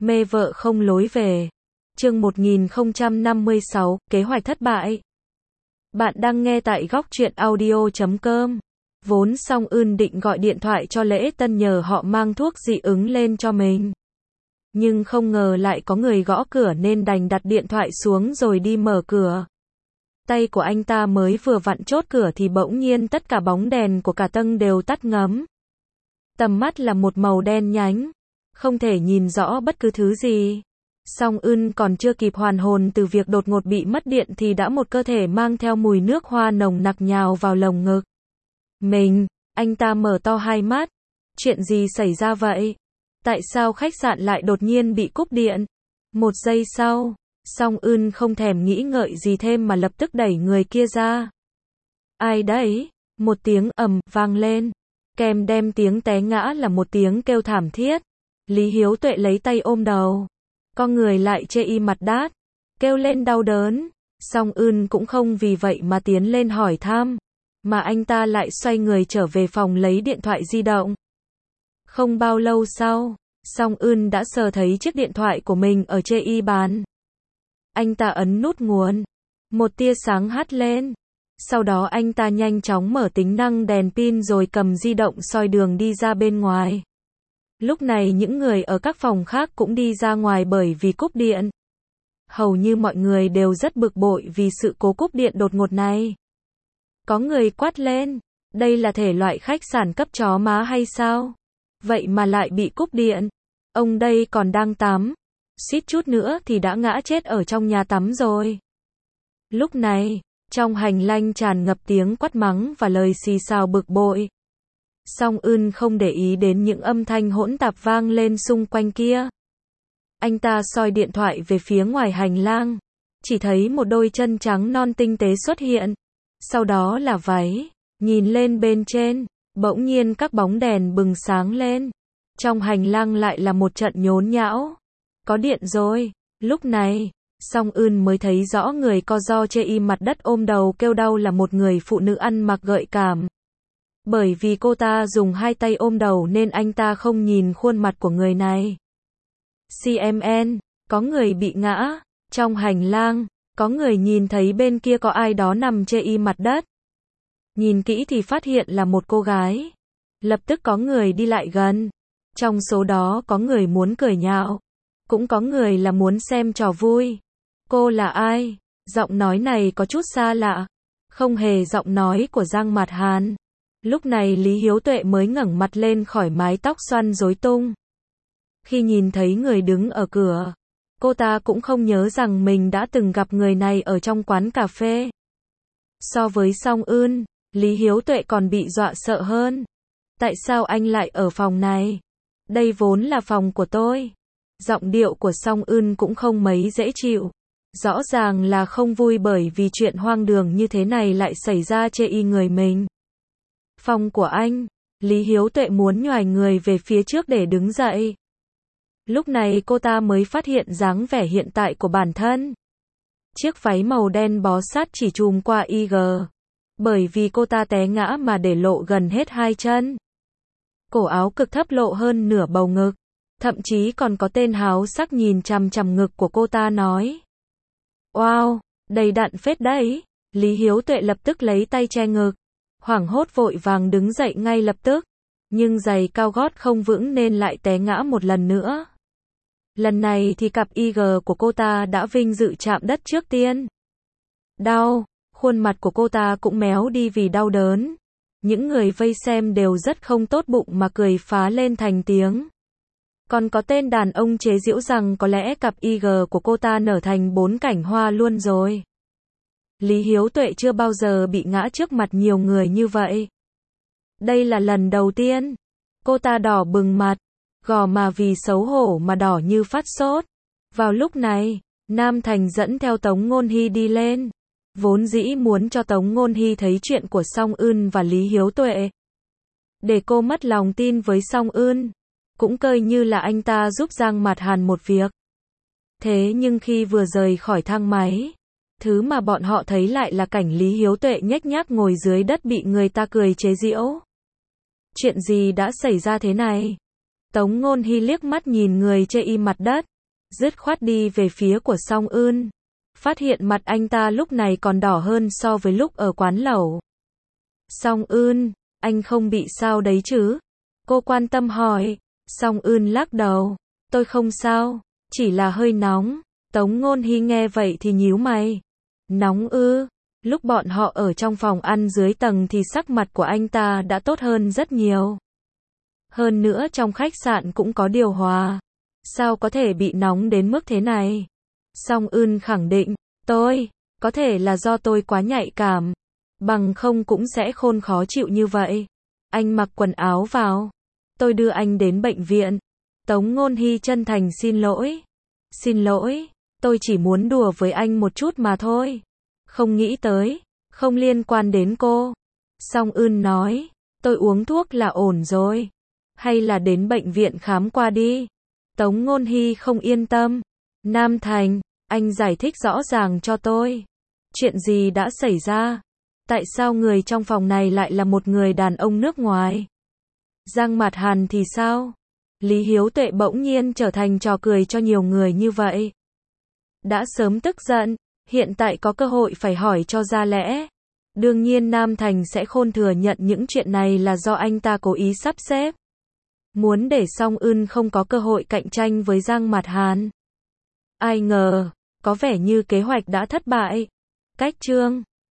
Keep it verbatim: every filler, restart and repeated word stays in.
Mê vợ không lối về. Chương một nghìn không trăm năm mươi sáu, kế hoạch thất bại. Bạn đang nghe tại góc truyện audio chấm com. Vốn Song Eun định gọi điện thoại cho Lễ Tân nhờ họ mang thuốc dị ứng lên cho mình. Nhưng không ngờ lại có người gõ cửa nên đành đặt điện thoại xuống rồi đi mở cửa. Tay của anh ta mới vừa vặn chốt cửa thì bỗng nhiên tất cả bóng đèn của cả tầng đều tắt ngấm. Tầm mắt là một màu đen nhánh, không thể nhìn rõ bất cứ thứ gì. Song Eun còn chưa kịp hoàn hồn từ việc đột ngột bị mất điện thì đã một cơ thể mang theo mùi nước hoa nồng nặc nhào vào lồng ngực. Mình, anh ta mở to hai mắt. Chuyện gì xảy ra vậy? Tại sao khách sạn lại đột nhiên bị cúp điện? Một giây sau, Song Eun không thèm nghĩ ngợi gì thêm mà lập tức đẩy người kia ra. Ai đấy? Một tiếng ầm vang lên. Kèm đem tiếng té ngã là một tiếng kêu thảm thiết. Lý Hiếu Tuệ lấy tay ôm đầu. Con người lại chê y mặt đát. Kêu lên đau đớn. Song Eun cũng không vì vậy mà tiến lên hỏi thăm. Mà anh ta lại xoay người trở về phòng lấy điện thoại di động. Không bao lâu sau, Song Eun đã sờ thấy chiếc điện thoại của mình ở chê y bàn. Anh ta ấn nút nguồn. Một tia sáng hắt lên. Sau đó anh ta nhanh chóng mở tính năng đèn pin rồi cầm di động soi đường đi ra bên ngoài. Lúc này những người ở các phòng khác cũng đi ra ngoài bởi vì cúp điện. Hầu như mọi người đều rất bực bội vì sự cố cúp điện đột ngột này. Có người quát lên, đây là thể loại khách sạn cấp chó má hay sao? Vậy mà lại bị cúp điện. Ông đây còn đang tắm. Suýt chút nữa thì đã ngã chết ở trong nhà tắm rồi. Lúc này, trong hành lang tràn ngập tiếng quát mắng và lời xì xào bực bội. Song Eun không để ý đến những âm thanh hỗn tạp vang lên xung quanh kia. Anh ta soi điện thoại về phía ngoài hành lang. Chỉ thấy một đôi chân trắng non tinh tế xuất hiện. Sau đó là váy. Nhìn lên bên trên, bỗng nhiên các bóng đèn bừng sáng lên. Trong hành lang lại là một trận nhốn nhão. Có điện rồi. Lúc này, Song Eun mới thấy rõ người co ro chê y mặt đất ôm đầu kêu đau là một người phụ nữ ăn mặc gợi cảm. Bởi vì cô ta dùng hai tay ôm đầu nên anh ta không nhìn khuôn mặt của người này. xê em en, có người bị ngã. Trong hành lang, có người nhìn thấy bên kia có ai đó nằm chê y mặt đất. Nhìn kỹ thì phát hiện là một cô gái. Lập tức có người đi lại gần. Trong số đó có người muốn cười nhạo. Cũng có người là muốn xem trò vui. Cô là ai? Giọng nói này có chút xa lạ. Không hề giọng nói của Giang Mạt Hàn. Lúc này Lý Hiếu Tuệ mới ngẩng mặt lên khỏi mái tóc xoăn rối tung. Khi nhìn thấy người đứng ở cửa, cô ta cũng không nhớ rằng mình đã từng gặp người này ở trong quán cà phê. So với Song Eun, Lý Hiếu Tuệ còn bị dọa sợ hơn. Tại sao anh lại ở phòng này? Đây vốn là phòng của tôi. Giọng điệu của Song Eun cũng không mấy dễ chịu. Rõ ràng là không vui bởi vì chuyện hoang đường như thế này lại xảy ra chê y người mình. Phòng của anh. Lý Hiếu Tuệ muốn nhoài người về phía trước để đứng dậy. Lúc này cô ta mới phát hiện dáng vẻ hiện tại của bản thân. Chiếc váy màu đen bó sát chỉ trùm qua i giê. Bởi vì cô ta té ngã mà để lộ gần hết hai chân. Cổ áo cực thấp lộ hơn nửa bầu ngực. Thậm chí còn có tên háo sắc nhìn chằm chằm ngực của cô ta nói. Wow, đầy đặn phết đấy. Lý Hiếu Tuệ lập tức lấy tay che ngực. Hoảng hốt vội vàng đứng dậy ngay lập tức. Nhưng giày cao gót không vững nên lại té ngã một lần nữa. Lần này thì cặp i giê của cô ta đã vinh dự chạm đất trước tiên. Đau, khuôn mặt của cô ta cũng méo đi vì đau đớn. Những người vây xem đều rất không tốt bụng mà cười phá lên thành tiếng. Còn có tên đàn ông chế giễu rằng có lẽ cặp i giê của cô ta nở thành bốn cảnh hoa luôn rồi. Lý Hiếu Tuệ chưa bao giờ bị ngã trước mặt nhiều người như vậy. Đây là lần đầu tiên. Cô ta đỏ bừng mặt, gò má vì xấu hổ mà đỏ như phát sốt. Vào lúc này, Nam Thành dẫn theo Tống Ngôn Hy đi lên. Vốn dĩ muốn cho Tống Ngôn Hy thấy chuyện của Song Eun và Lý Hiếu Tuệ. Để cô mất lòng tin với Song Eun. Cũng coi như là anh ta giúp Giang Mạt Hàn một việc. Thế nhưng khi vừa rời khỏi thang máy, thứ mà bọn họ thấy lại là cảnh Lý Hiếu Tuệ nhếch nhác ngồi dưới đất bị người ta cười chế giễu. Chuyện gì đã xảy ra thế này? Tống Ngôn Hy liếc mắt nhìn người chê y mặt đất. dứt khoát đi về phía của Song Eun. Phát hiện mặt anh ta lúc này còn đỏ hơn so với lúc ở quán lẩu. Song Eun, anh không bị sao đấy chứ? Cô quan tâm hỏi. Song Eun lắc đầu. Tôi không sao, chỉ là hơi nóng. Tống Ngôn Hy nghe vậy thì nhíu mày. Nóng ư? Lúc bọn họ ở trong phòng ăn dưới tầng thì sắc mặt của anh ta đã tốt hơn rất nhiều. Hơn nữa trong khách sạn cũng có điều hòa. Sao có thể bị nóng đến mức thế này? Song Eun khẳng định, tôi, có thể là do tôi quá nhạy cảm. Bằng không cũng sẽ khôn khó chịu như vậy. Anh mặc quần áo vào. Tôi đưa anh đến bệnh viện. Tống Ngôn Hy chân thành xin lỗi. Xin lỗi, tôi chỉ muốn đùa với anh một chút mà thôi. Không nghĩ tới, không liên quan đến cô. Song Eun nói, tôi uống thuốc là ổn rồi. Hay là đến bệnh viện khám qua đi. Tống Ngôn Hy không yên tâm. Nam Thành, anh giải thích rõ ràng cho tôi. Chuyện gì đã xảy ra? Tại sao người trong phòng này lại là một người đàn ông nước ngoài? Giang Mạt Hàn thì sao? Lý Hiếu Tuệ bỗng nhiên trở thành trò cười cho nhiều người như vậy. Đã sớm tức giận, hiện tại có cơ hội phải hỏi cho ra lẽ. Đương nhiên Nam Thành sẽ khôn thừa nhận những chuyện này là do anh ta cố ý sắp xếp. Muốn để Song Eun không có cơ hội cạnh tranh với Giang Mạt Hàn. Ai ngờ, có vẻ như kế hoạch đã thất bại. Cách chương